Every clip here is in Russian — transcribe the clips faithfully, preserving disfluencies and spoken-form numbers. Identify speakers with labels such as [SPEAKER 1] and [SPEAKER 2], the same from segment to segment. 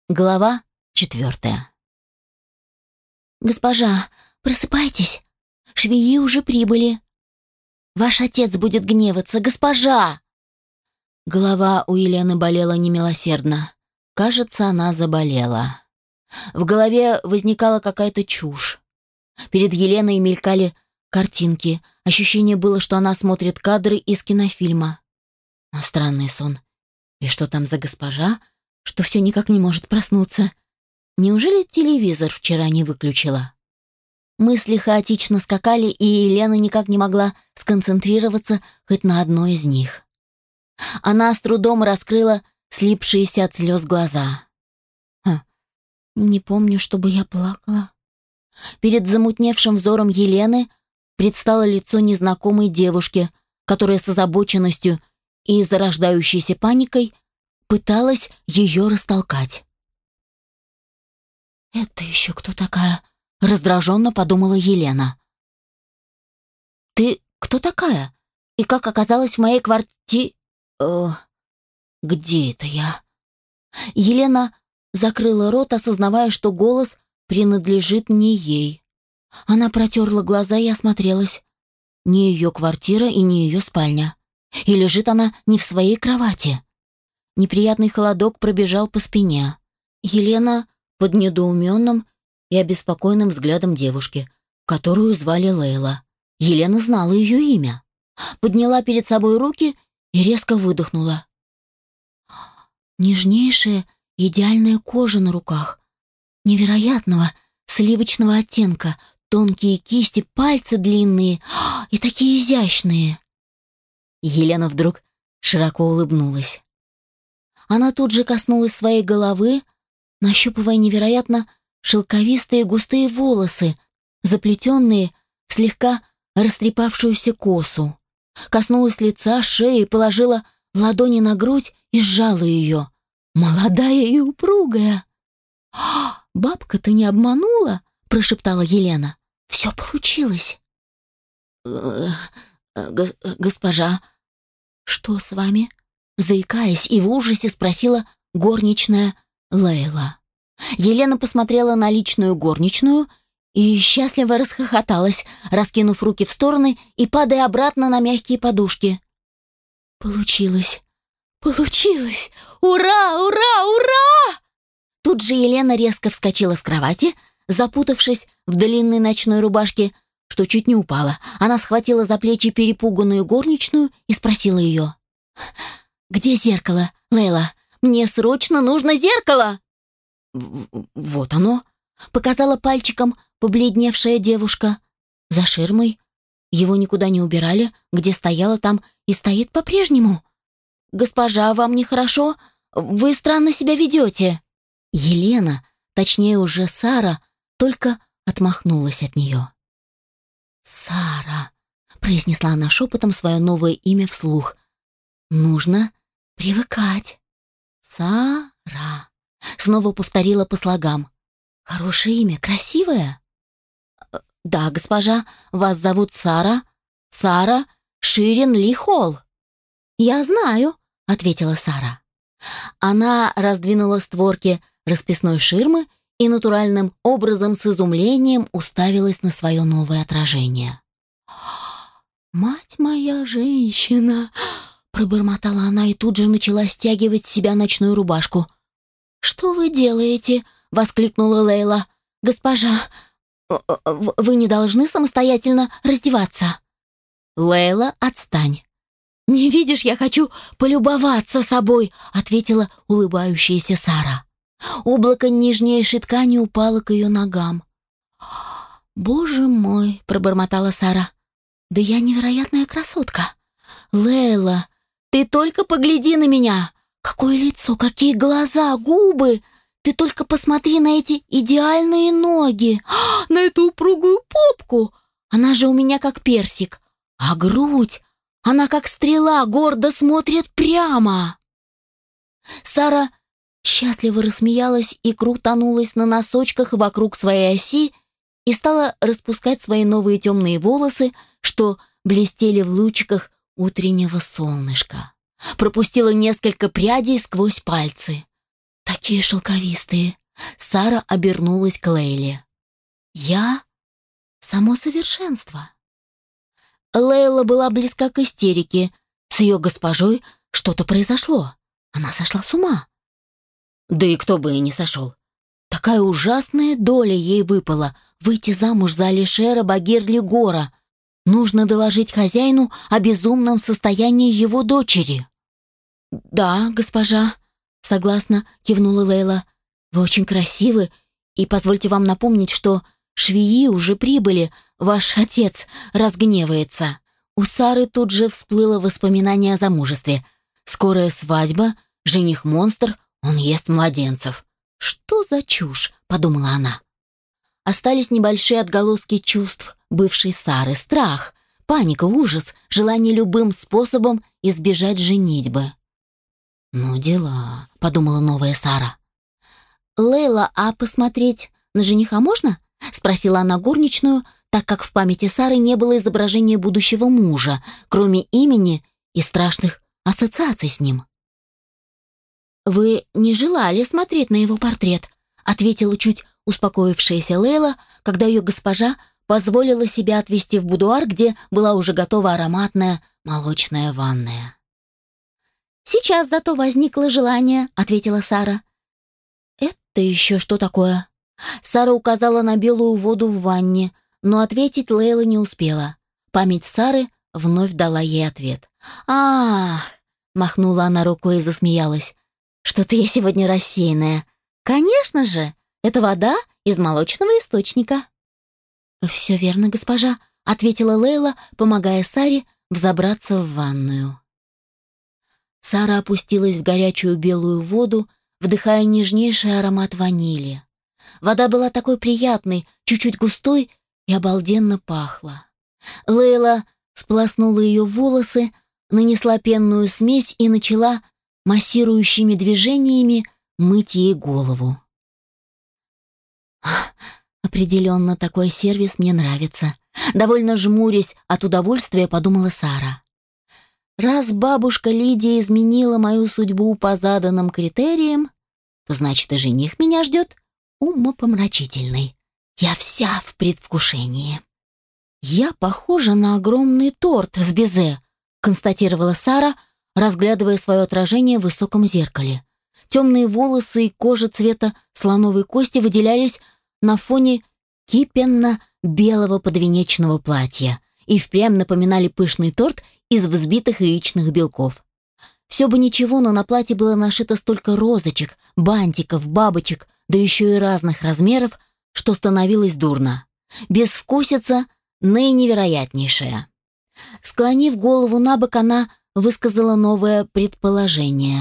[SPEAKER 1] Глава четвертая. «Госпожа, просыпайтесь. Швеи уже прибыли. Ваш отец будет гневаться. Госпожа!» Голова у Елены болела немилосердно. Кажется, она заболела. В голове возникала какая-то чушь. Перед Еленой мелькали картинки. Ощущение было, что она смотрит кадры из кинофильма. А странный сон. И что там за госпожа, что все никак не может проснуться? Неужели телевизор вчера не выключила? Мысли хаотично скакали, и Елена никак не могла сконцентрироваться хоть на одной из них. Она с трудом раскрыла слипшиеся от слез глаза. Ха, не помню, чтобы я плакала. Перед замутневшим взором Елены предстало лицо незнакомой девушки, которая с озабоченностью и зарождающейся паникой пыталась ее растолкать. «Это еще кто такая?» — раздраженно подумала Елена. «Ты кто такая? И как оказалась в моей квартире...» э, «Где это я?» Елена закрыла рот, осознавая, что голос принадлежит не ей. Она протерла глаза и осмотрелась. Не ее квартира и не ее спальня. И лежит она не в своей кровати. Неприятный холодок пробежал по спине. Елена под недоуменным и обеспокоенным взглядом девушки, которую звали Лейла. Елена знала ее имя. Подняла перед собой руки и резко выдохнула. Нежнейшая, идеальная кожа на руках. Невероятного, сливочного оттенка. Тонкие кисти, пальцы длинные и такие изящные. Елена вдруг широко улыбнулась. Она тут же коснулась своей головы, нащупывая невероятно шелковистые густые волосы, заплетенные в слегка растрепавшуюся косу. Коснулась лица, шеи, положила ладони на грудь и сжала ее. Молодая и упругая. «Бабка-то не обманула?» — прошептала Елена. «Все получилось». «Госпожа, что с вами?» Заикаясь и в ужасе спросила горничная Лейла. Елена посмотрела на личную горничную и счастливо расхохоталась, раскинув руки в стороны и падая обратно на мягкие подушки. «Получилось! Получилось! Ура! Ура! Ура!» Тут же Елена резко вскочила с кровати, запутавшись в длинной ночной рубашке, что чуть не упала. Она схватила за плечи перепуганную горничную и спросила ее. «Где зеркало, Лейла? Мне срочно нужно зеркало!» «Вот оно», — показала пальчиком побледневшая девушка. «За ширмой. Его никуда не убирали, где стояло, там и стоит по-прежнему. Госпожа, вам нехорошо? Вы странно себя ведете». Елена, точнее уже Сара, только отмахнулась от нее. «Сара», — произнесла она шепотом свое новое имя вслух. «Нужно привыкать». «Сара», — снова повторила по слогам. «Хорошее имя, красивое?» «Да, госпожа, вас зовут Сара, Сара Ширин Ли Холл». «Я знаю», — ответила Сара. Она раздвинула створки расписной ширмы и натуральным образом с изумлением уставилась на свое новое отражение. «Мать моя женщина!» — пробормотала она и тут же начала стягивать с себя ночную рубашку. «Что вы делаете?» — воскликнула Лейла. «Госпожа, вы не должны самостоятельно раздеваться». «Лейла, отстань». «Не видишь, я хочу полюбоваться собой», — ответила улыбающаяся Сара. Облако нежнейшей ткани упало к ее ногам. «Боже мой», — пробормотала Сара, — «да я невероятная красотка». «Лейла, ты только погляди на меня! Какое лицо, какие глаза, губы! Ты только посмотри на эти идеальные ноги, на эту упругую попку! Она же у меня как персик, а грудь, она как стрела, гордо смотрит прямо!» Сара счастливо рассмеялась и крутанулась на носочках вокруг своей оси и стала распускать свои новые темные волосы, что блестели в лучиках утреннего солнышка. Пропустила несколько прядей сквозь пальцы. Такие Такие шелковистые. Сара обернулась к Лейле. Я само совершенство. Лейла была близка к истерике. С ее госпожой что-то произошло. Она сошла с ума. Да и кто бы и не сошел. Такая ужасная доля ей выпала — выйти замуж за Алишера Багир-Лигора. Нужно доложить хозяину о безумном состоянии его дочери. «Да, госпожа», — согласно кивнула Лейла. «Вы очень красивы, и позвольте вам напомнить, что швеи уже прибыли, ваш отец разгневается». У Сары тут же всплыло воспоминание о замужестве. Скорая свадьба, жених-монстр, он ест младенцев. «Что за чушь?» — подумала она. Остались небольшие отголоски чувств бывшей Сары: страх, паника, ужас, желание любым способом избежать женитьбы. «Ну дела», — подумала новая Сара. «Лейла, а посмотреть на жениха можно?» — спросила она горничную, так как в памяти Сары не было изображения будущего мужа, кроме имени и страшных ассоциаций с ним. «Вы не желали смотреть на его портрет?» — ответила чуть успокоившаяся Лейла, когда ее госпожа позволила себя отвезти в будуар, где была уже готова ароматная молочная ванная. «Сейчас зато возникло желание», — ответила Сара. «Это еще что такое?» Сара указала на белую воду в ванне, но ответить Лейла не успела. Память Сары вновь дала ей ответ. «А-а-а!» — махнула она рукой и засмеялась. «Что-то я сегодня рассеянная. Конечно же, это вода из молочного источника». «Все верно, госпожа», — ответила Лейла, помогая Саре взобраться в ванную. Сара опустилась в горячую белую воду, вдыхая нежнейший аромат ванили. Вода была такой приятной, чуть-чуть густой и обалденно пахла. Лейла сполоснула ее волосы, нанесла пенную смесь и начала массирующими движениями мыть ей голову. «Определенно, такой сервис мне нравится», — довольно жмурясь от удовольствия, подумала Сара. «Раз бабушка Лидия изменила мою судьбу по заданным критериям, то значит и жених меня ждет умопомрачительный. Я вся в предвкушении». «Я похожа на огромный торт с безе», — констатировала Сара, разглядывая свое отражение в высоком зеркале. Темные волосы и кожа цвета слоновой кости выделялись на фоне кипенно-белого подвенечного платья и впрямь напоминали пышный торт из взбитых яичных белков. Все бы ничего, но на платье было нашито столько розочек, бантиков, бабочек, да еще и разных размеров, что становилось дурно. Безвкусица наиneвероятнейшая. Склонив голову на бок, она высказала новое предположение.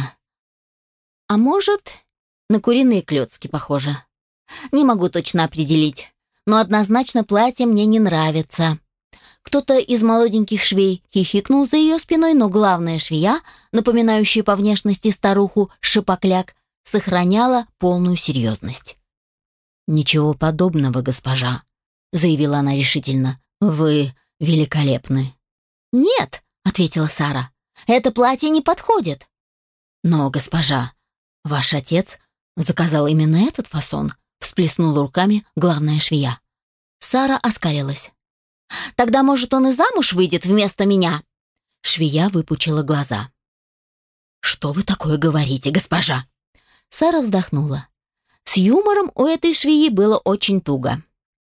[SPEAKER 1] «А может, на куриные клёцки похоже? Не могу точно определить, но однозначно платье мне не нравится». Кто-то из молоденьких швей хихикнул за ее спиной, но главная швея, напоминающая по внешности старуху Шипокляк, сохраняла полную серьезность. «Ничего подобного, госпожа», — заявила она решительно. «Вы великолепны». «Нет», — ответила Сара, — «это платье не подходит». «Но, госпожа, ваш отец заказал именно этот фасон», — всплеснула руками главная швея. Сара оскалилась. «Тогда, может, он и замуж выйдет вместо меня?» Швея выпучила глаза. «Что вы такое говорите, госпожа?» Сара вздохнула. С юмором у этой швеи было очень туго.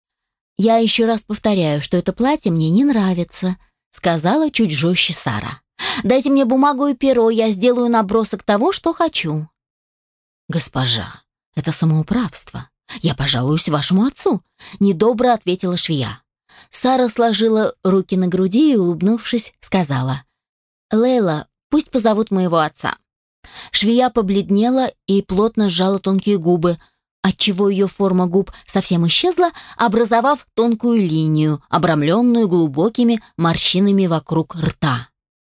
[SPEAKER 1] «Я еще раз повторяю, что это платье мне не нравится», сказала чуть жестче Сара. «Дайте мне бумагу и перо, я сделаю набросок того, что хочу». «Госпожа, это самоуправство. Я пожалуюсь вашему отцу», недобро ответила швея. Сара сложила руки на груди и, улыбнувшись, сказала: «Лейла, пусть позовут моего отца». Швея побледнела и плотно сжала тонкие губы, отчего ее форма губ совсем исчезла, образовав тонкую линию, обрамленную глубокими морщинами вокруг рта.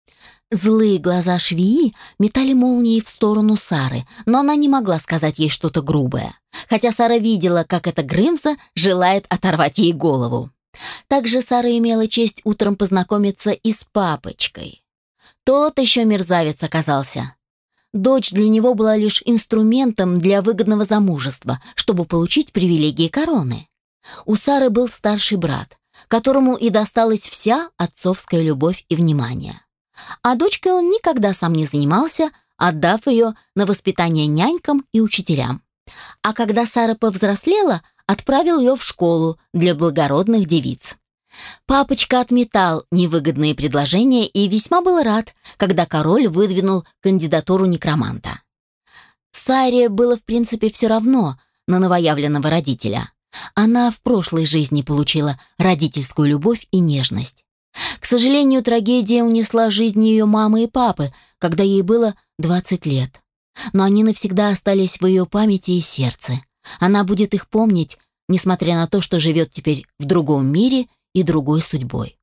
[SPEAKER 1] Злые глаза швеи метали молнии в сторону Сары, но она не могла сказать ей что-то грубое, хотя Сара видела, как эта Грымза желает оторвать ей голову. Также Сара имела честь утром познакомиться и с папочкой. Тот еще мерзавец оказался. дочь для него была лишь инструментом для выгодного замужества, чтобы получить привилегии короны. У Сары был старший брат, которому и досталась вся отцовская любовь и внимание. А дочкой он никогда сам не занимался, отдав ее на воспитание нянькам и учителям. А когда Сара повзрослела, отправил ее в школу для благородных девиц. Папочка отметал невыгодные предложения и весьма был рад, когда король выдвинул кандидатуру некроманта. Саре было в принципе все равно на новоявленного родителя. Она в прошлой жизни получила родительскую любовь и нежность. К сожалению, трагедия унесла жизнь ее мамы и папы, когда ей было двадцать лет. Но они навсегда остались в ее памяти и сердце. Она будет их помнить, несмотря на то, что живет теперь в другом мире и другой судьбой.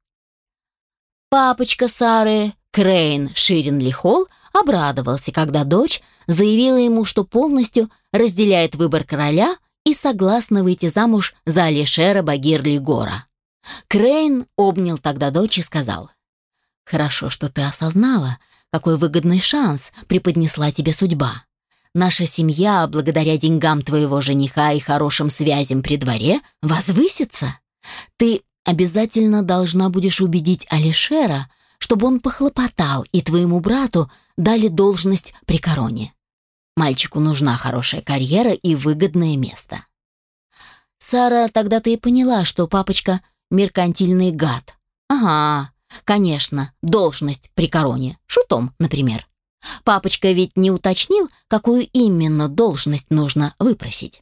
[SPEAKER 1] Папочка Сары, Крейн Ширинли-Холл, обрадовался, когда дочь заявила ему, что полностью разделяет выбор короля и согласна выйти замуж за Алишера Багирли-Гора. Крейн обнял тогда дочь и сказал: «Хорошо, что ты осознала, какой выгодный шанс преподнесла тебе судьба. Наша семья, благодаря деньгам твоего жениха и хорошим связям при дворе, возвысится. Ты обязательно должна будешь убедить Алишера, чтобы он похлопотал, и твоему брату дали должность при короне. Мальчику нужна хорошая карьера и выгодное место». Сара тогда-то и поняла, что папочка меркантильный гад. Ага, конечно, должность при короне, шутом, например. Папочка ведь не уточнил, какую именно должность нужно выпросить.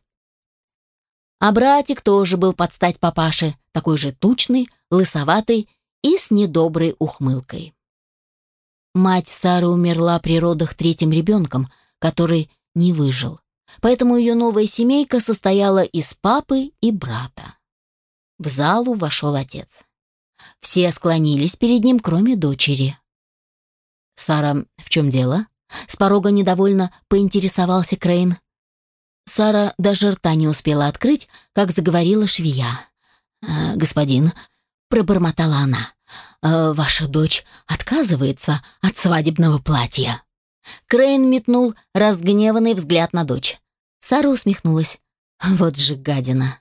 [SPEAKER 1] А братик тоже был под стать папаше, такой же тучный, лысоватый и с недоброй ухмылкой. Мать Сары умерла при родах третьим ребенком, который не выжил. Поэтому ее новая семейка состояла из папы и брата. В залу вошел отец. Все склонились перед ним, кроме дочери. «Сара, в чем дело?» С порога недовольно поинтересовался Крейн. Сара даже рта не успела открыть, как заговорила швея. «Э, «Господин», — пробормотала она, э, «ваша дочь отказывается от свадебного платья». Крейн метнул разгневанный взгляд на дочь. Сара усмехнулась. «Вот же гадина».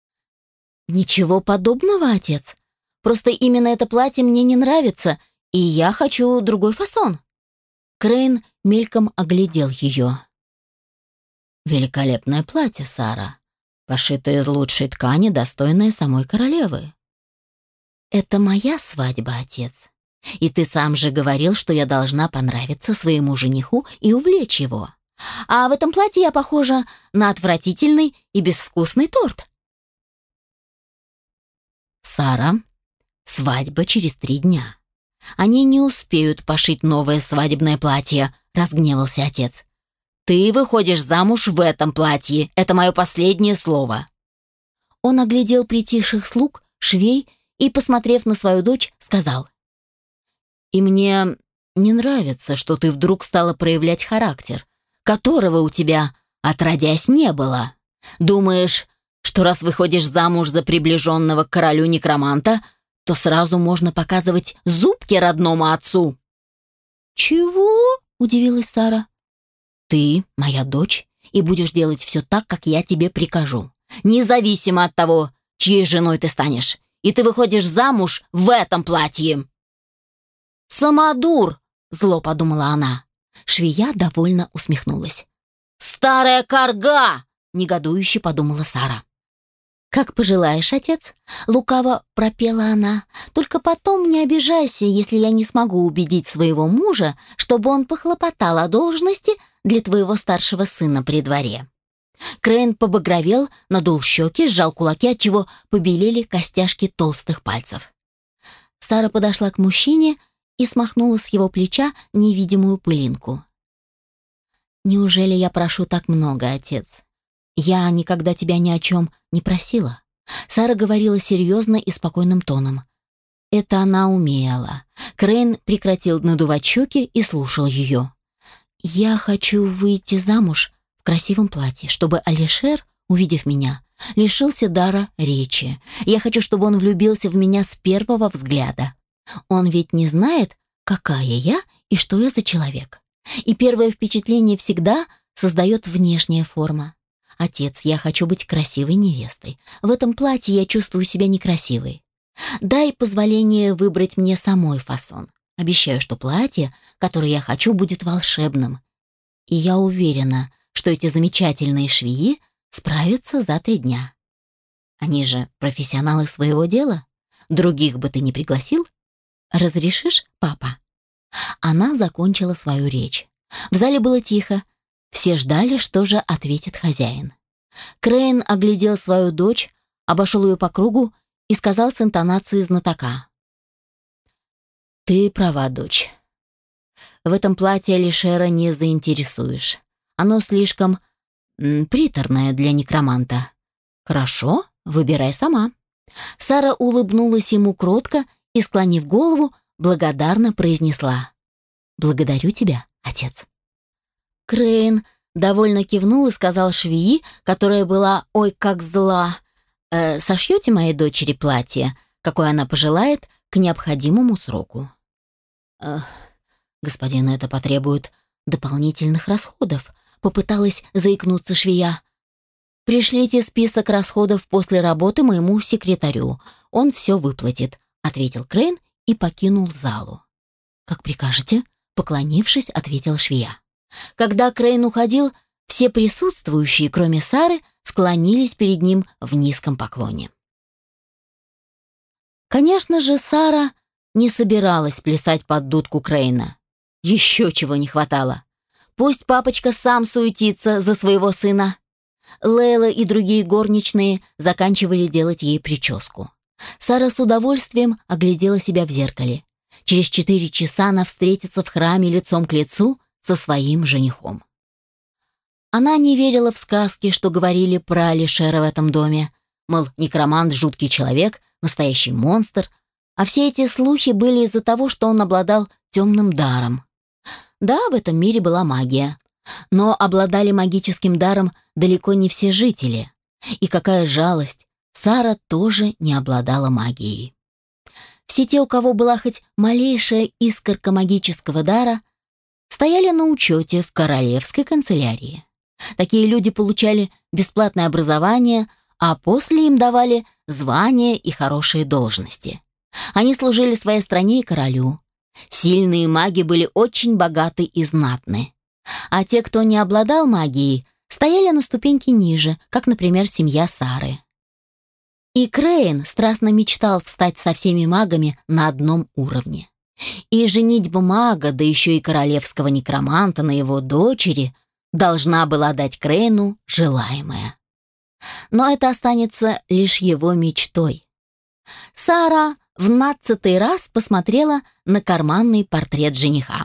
[SPEAKER 1] «Ничего подобного, отец. Просто именно это платье мне не нравится, и я хочу другой фасон». Крейн мельком оглядел ее. «Великолепное платье, Сара, пошитое из лучшей ткани, достойное самой королевы». «Это моя свадьба, отец. И ты сам же говорил, что я должна понравиться своему жениху и увлечь его. А в этом платье я похожа на отвратительный и безвкусный торт». «Сара, свадьба через три дня. Они не успеют пошить новое свадебное платье», — разгневался отец. «Ты выходишь замуж в этом платье. Это мое последнее слово». Он оглядел притихших слуг, швей и, посмотрев на свою дочь, сказал: «И мне не нравится, что ты вдруг стала проявлять характер, которого у тебя, отродясь, не было. Думаешь, что раз выходишь замуж за приближенного к королю некроманта, то сразу можно показывать зубки родному отцу?» «Чего?» — удивилась Сара. «Ты моя дочь и будешь делать все так, как я тебе прикажу, независимо от того, чьей женой ты станешь, и ты выходишь замуж в этом платье». «Самодур!» — зло подумала она. Швея довольно усмехнулась. «Старая карга!» — негодующе подумала Сара. «Как пожелаешь, отец», — лукаво пропела она. «Только потом не обижайся, если я не смогу убедить своего мужа, чтобы он похлопотал о должности для твоего старшего сына при дворе». Крейн побагровел, надул щеки, сжал кулаки, отчего побелели костяшки толстых пальцев. Сара подошла к мужчине и смахнула с его плеча невидимую пылинку. «Неужели я прошу так много, отец? Я никогда тебя ни о чем не просила». Сара говорила серьезно и спокойным тоном. Это она умела. Крейн прекратил надувать щеки и слушал ее. «Я хочу выйти замуж в красивом платье, чтобы Алишер, увидев меня, лишился дара речи. Я хочу, чтобы он влюбился в меня с первого взгляда. Он ведь не знает, какая я и что я за человек. И первое впечатление всегда создает внешняя форма. Отец, я хочу быть красивой невестой. В этом платье я чувствую себя некрасивой. Дай позволение выбрать мне самой фасон. Обещаю, что платье, которое я хочу, будет волшебным. И я уверена, что эти замечательные швеи справятся за три дня. Они же профессионалы своего дела. Других бы ты не пригласил? Разрешишь, папа?» Она закончила свою речь. В зале было тихо. Все ждали, что же ответит хозяин. Крейн оглядел свою дочь, обошел ее по кругу и сказал с интонацией знатока: «Ты права, дочь. В этом платье Алишера не заинтересуешь. Оно слишком м, приторное для некроманта. Хорошо, выбирай сама». Сара улыбнулась ему кротко и, склонив голову, благодарно произнесла: «Благодарю тебя, отец». Крейн довольно кивнул и сказал швеи, которая была ой как зла: «Э, «Сошьете моей дочери платье, какое она пожелает, к необходимому сроку». «Э, «Господин, это потребует дополнительных расходов», — попыталась заикнуться швея. «Пришлите список расходов после работы моему секретарю. Он все выплатит», — ответил Крейн и покинул залу. «Как прикажете», — поклонившись, ответила швея. Когда Крейн уходил, все присутствующие, кроме Сары, склонились перед ним в низком поклоне. Конечно же, Сара не собиралась плясать под дудку Крейна. Еще чего не хватало. Пусть папочка сам суетится за своего сына. Лейла и другие горничные заканчивали делать ей прическу. Сара с удовольствием оглядела себя в зеркале. Через четыре часа она встретится в храме лицом к лицу со своим женихом. Она не верила в сказки, что говорили про Алишера в этом доме. Мол, некромант — жуткий человек, настоящий монстр. А все эти слухи были из-за того, что он обладал темным даром. Да, в этом мире была магия. Но обладали магическим даром далеко не все жители. И какая жалость, Сара тоже не обладала магией. Все те, у кого была хоть малейшая искорка магического дара, стояли на учете в королевской канцелярии. Такие люди получали бесплатное образование, а после им давали звания и хорошие должности. Они служили своей стране и королю. Сильные маги были очень богаты и знатны. А те, кто не обладал магией, стояли на ступеньке ниже, как, например, семья Сары. И Крейн страстно мечтал встать со всеми магами на одном уровне. И женитьба мага, да еще и королевского некроманта на его дочери, должна была дать Крейну желаемое. Но это останется лишь его мечтой. Сара в нацатый раз посмотрела на карманный портрет жениха.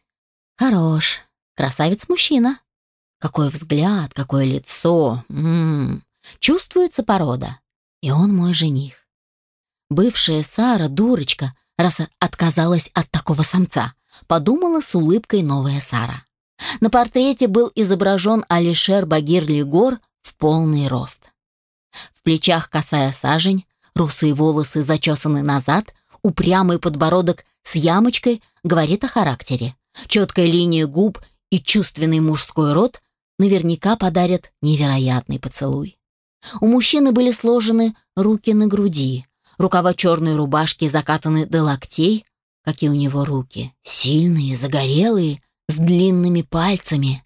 [SPEAKER 1] Хорош, красавец-мужчина. Какой взгляд, какое лицо. М-м-м. Чувствуется порода. И он мой жених. Бывшая Сара, дурочка, раз отказалась от такого самца, подумала с улыбкой новая Сара. На портрете был изображен Алишер Багир-Лигор в полный рост. В плечах косая сажень, русые волосы зачесаны назад, упрямый подбородок с ямочкой говорит о характере. Четкая линия губ и чувственный мужской рот наверняка подарят невероятный поцелуй. У мужчины были сложены руки на груди, рукава черной рубашки закатаны до локтей. Какие у него руки! Сильные, загорелые, с длинными пальцами.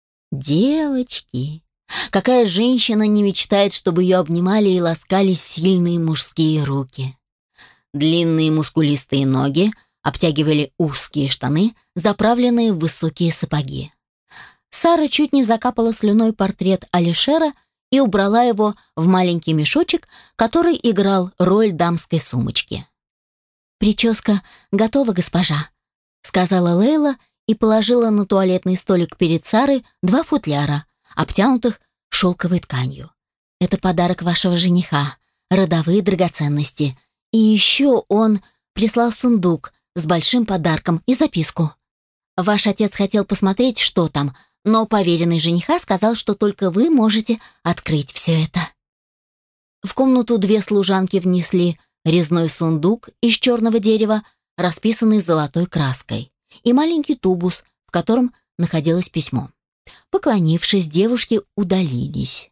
[SPEAKER 1] Девочки! Какая женщина не мечтает, чтобы ее обнимали и ласкали сильные мужские руки? Длинные мускулистые ноги обтягивали узкие штаны, заправленные в высокие сапоги. Сара чуть не закапала слюной портрет Алишера и убрала его в маленький мешочек, который играл роль дамской сумочки. «Прическа готова, госпожа», — сказала Лейла и положила на туалетный столик перед Сарой два футляра, обтянутых шелковой тканью. «Это подарок вашего жениха, родовые драгоценности. И еще он прислал сундук с большим подарком и записку. Ваш отец хотел посмотреть, что там, но поверенный жениха сказал, что только вы можете открыть все это». В комнату две служанки внесли резной сундук из черного дерева, расписанный золотой краской, и маленький тубус, в котором находилось письмо. Поклонившись, девушки удалились.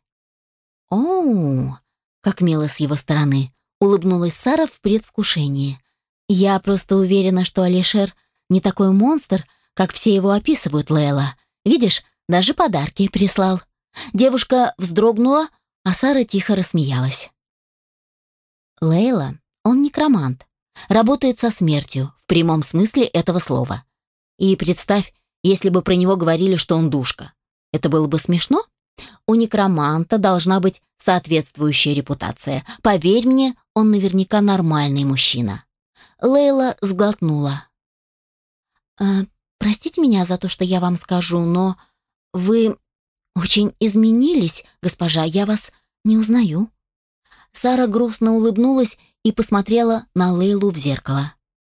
[SPEAKER 1] «О, как мило с его стороны!» — улыбнулась Сара в предвкушении. «Я просто уверена, что Алишер не такой монстр, как все его описывают, Лейла. Видишь, даже подарки прислал». Девушка вздрогнула, а Сара тихо рассмеялась. «Лейла, он некромант, работает со смертью, в прямом смысле этого слова. И представь, если бы про него говорили, что он душка. Это было бы смешно? У некроманта должна быть соответствующая репутация. Поверь мне, он наверняка нормальный мужчина». Лейла сглотнула. «А, простите меня за то, что я вам скажу, но вы очень изменились, госпожа, я вас не узнаю». Сара грустно улыбнулась и посмотрела на Лейлу в зеркало.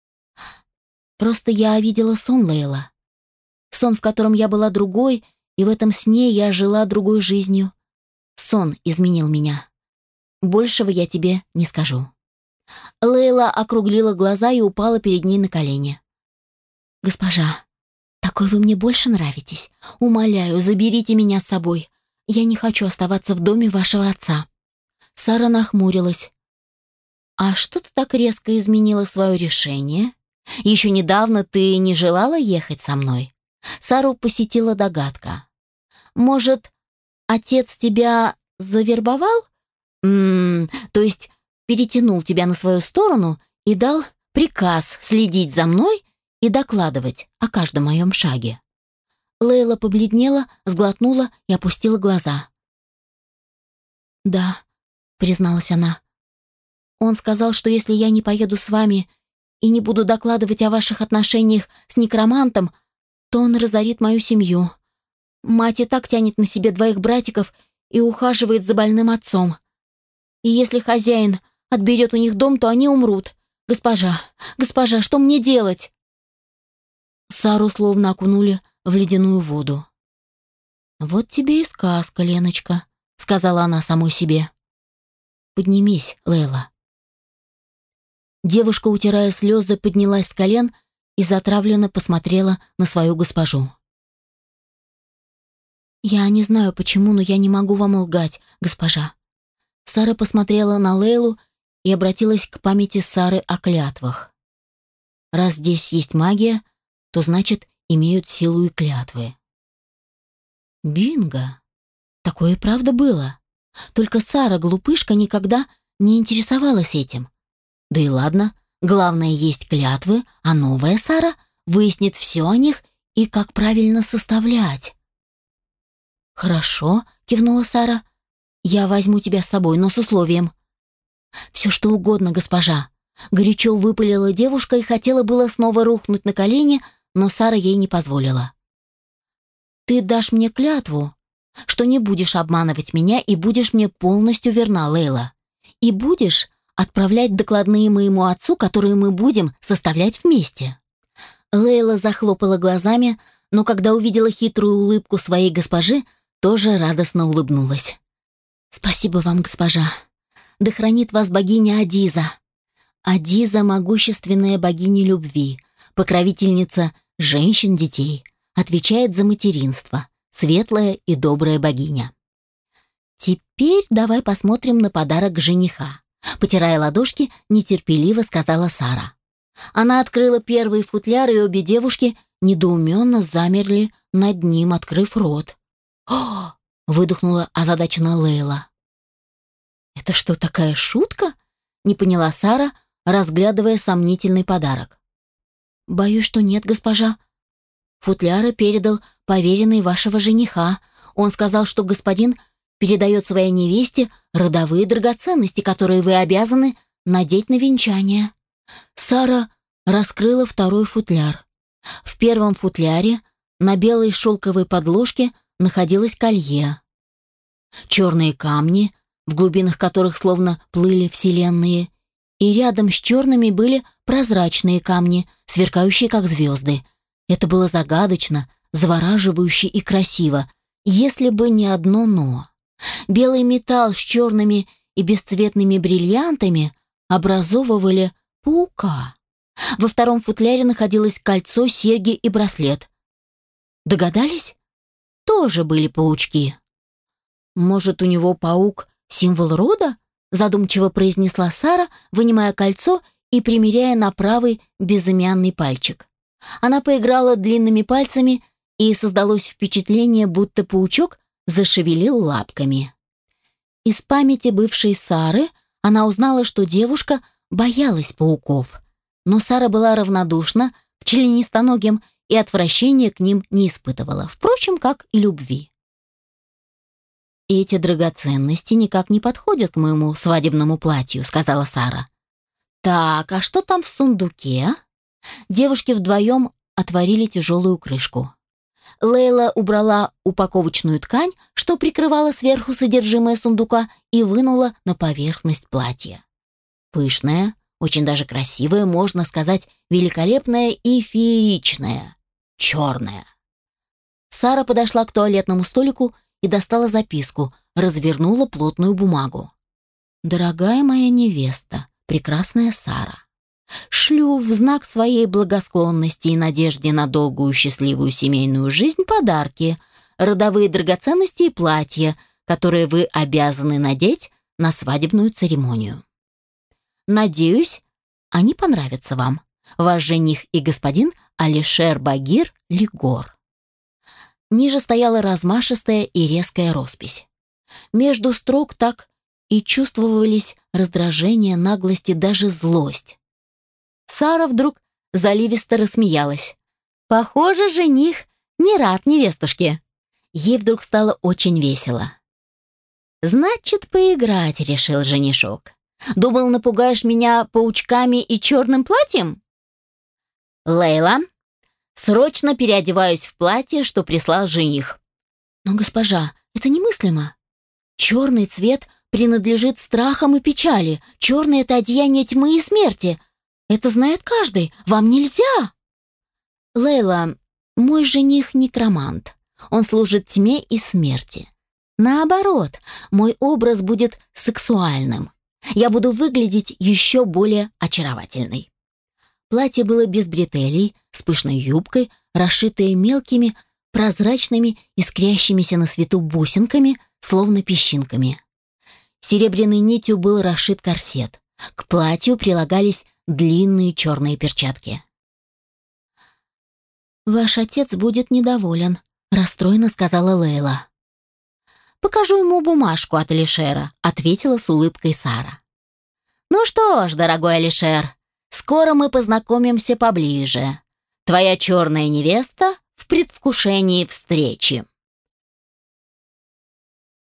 [SPEAKER 1] «Просто я видела сон, Лейла. Сон, в котором я была другой, и в этом сне я жила другой жизнью. Сон изменил меня. Большего я тебе не скажу». Лейла округлила глаза и упала перед ней на колени. «Госпожа, такой вы мне больше нравитесь. Умоляю, заберите меня с собой. Я не хочу оставаться в доме вашего отца». Сара нахмурилась. «А что ты так резко изменила свое решение? Еще недавно ты не желала ехать со мной?» Сару посетила догадка. «Может, отец тебя завербовал? М-м, то есть перетянул тебя на свою сторону и дал приказ следить за мной и докладывать о каждом моем шаге?» Лейла побледнела, сглотнула и опустила глаза. «Да», — призналась она. «Он сказал, что если я не поеду с вами и не буду докладывать о ваших отношениях с некромантом, то он разорит мою семью. Мать и так тянет на себе двоих братиков и ухаживает за больным отцом. И если хозяин отберет у них дом, то они умрут. Госпожа, госпожа, что мне делать?» Сару словно окунули в ледяную воду. «Вот тебе и сказка, Леночка», — сказала она самой себе. «Поднимись, Лейла». Девушка, утирая слезы, поднялась с колен и затравленно посмотрела на свою госпожу. «Я не знаю почему, но я не могу вам лгать, госпожа». Сара посмотрела на Лейлу и обратилась к памяти Сары о клятвах. Раз здесь есть магия, то значит, имеют силу и клятвы. Бинго! Такое и правда было. Только Сара, глупышка, никогда не интересовалась этим. Да и ладно, главное, есть клятвы, а новая Сара выяснит все о них и как правильно составлять. «Хорошо», — кивнула Сара. «Я возьму тебя с собой, но с условием». «Все что угодно, госпожа». Горячо выпалила девушка и хотела было снова рухнуть на колени, но Сара ей не позволила. «Ты дашь мне клятву, что не будешь обманывать меня и будешь мне полностью верна, Лейла. И будешь отправлять докладные моему отцу, которые мы будем составлять вместе». Лейла захлопала глазами, но когда увидела хитрую улыбку своей госпожи, тоже радостно улыбнулась. «Спасибо вам, госпожа. Да хранит вас богиня Адиза». Адиза — могущественная богиня любви, покровительница женщин-детей, отвечает за материнство, светлая и добрая богиня. «Теперь давай посмотрим на подарок жениха», — потирая ладошки, нетерпеливо сказала Сара. Она открыла первый футляр, и обе девушки недоуменно замерли над ним, открыв рот. «О!» — выдохнула озадаченная Лейла. «Это что, такая шутка?» — не поняла Сара, разглядывая сомнительный подарок. «Боюсь, что нет, госпожа. Футляры передал поверенный вашего жениха. Он сказал, что господин передает своей невесте родовые драгоценности, которые вы обязаны надеть на венчание». Сара раскрыла второй футляр. В первом футляре на белой шелковой подложке находилось колье. Черные камни, в глубинах которых словно плыли вселенные, и рядом с черными были прозрачные камни, сверкающие как звезды. Это было загадочно, завораживающе и красиво, если бы не одно «но». Белый металл с черными и бесцветными бриллиантами образовывали паука. Во втором футляре находилось кольцо, серьги и браслет. Догадались? Тоже были паучки. Может, у него паук — символ рода? Задумчиво произнесла Сара, вынимая кольцо и примеряя на правый безымянный пальчик. Она поиграла длинными пальцами, и создалось впечатление, будто паучок зашевелил лапками. Из памяти бывшей Сары она узнала, что девушка боялась пауков, но Сара была равнодушна к членистоногим и отвращения к ним не испытывала, впрочем, как и любви. «Эти драгоценности никак не подходят к моему свадебному платью», — сказала Сара. «Так, а что там в сундуке?» Девушки вдвоем отворили тяжелую крышку. Лейла убрала упаковочную ткань, что прикрывала сверху содержимое сундука, и вынула на поверхность платья. Пышное, очень даже красивое, можно сказать, великолепное и фееричное, черное. Сара подошла к туалетному столику и достала записку, развернула плотную бумагу. «Дорогая моя невеста, прекрасная Сара, шлю в знак своей благосклонности и надежде на долгую счастливую семейную жизнь подарки, родовые драгоценности и платья, которые вы обязаны надеть на свадебную церемонию. Надеюсь, они понравятся вам. Ваш жених и господин Алишер Багир Лигор». Ниже стояла размашистая и резкая роспись. Между строк так и чувствовались раздражение, наглость и даже злость. Сара вдруг заливисто рассмеялась. Похоже, жених не рад невестушке. Ей вдруг стало очень весело. «Значит, поиграть», — решил женишок. «Думал, напугаешь меня паучками и черным платьем?» «Лейла, срочно переодеваюсь в платье, что прислал жених». «Но, госпожа, это немыслимо. Черный цвет принадлежит страхам и печали. Черный — это одеяние тьмы и смерти. Это знает каждый. Вам нельзя!» «Лейла, мой жених некромант. Он служит тьме и смерти. Наоборот, мой образ будет сексуальным. Я буду выглядеть еще более очаровательной». Платье было без бретелей, с пышной юбкой, расшитое мелкими, прозрачными, искрящимися на свету бусинками, словно песчинками. Серебряной нитью был расшит корсет. К платью прилагались длинные черные перчатки. «Ваш отец будет недоволен», — расстроенно сказала Лейла. «Покажу ему бумажку от Алишера», — ответила с улыбкой Сара. «Ну что ж, дорогой Алишер, скоро мы познакомимся поближе. Твоя черная невеста в предвкушении встречи».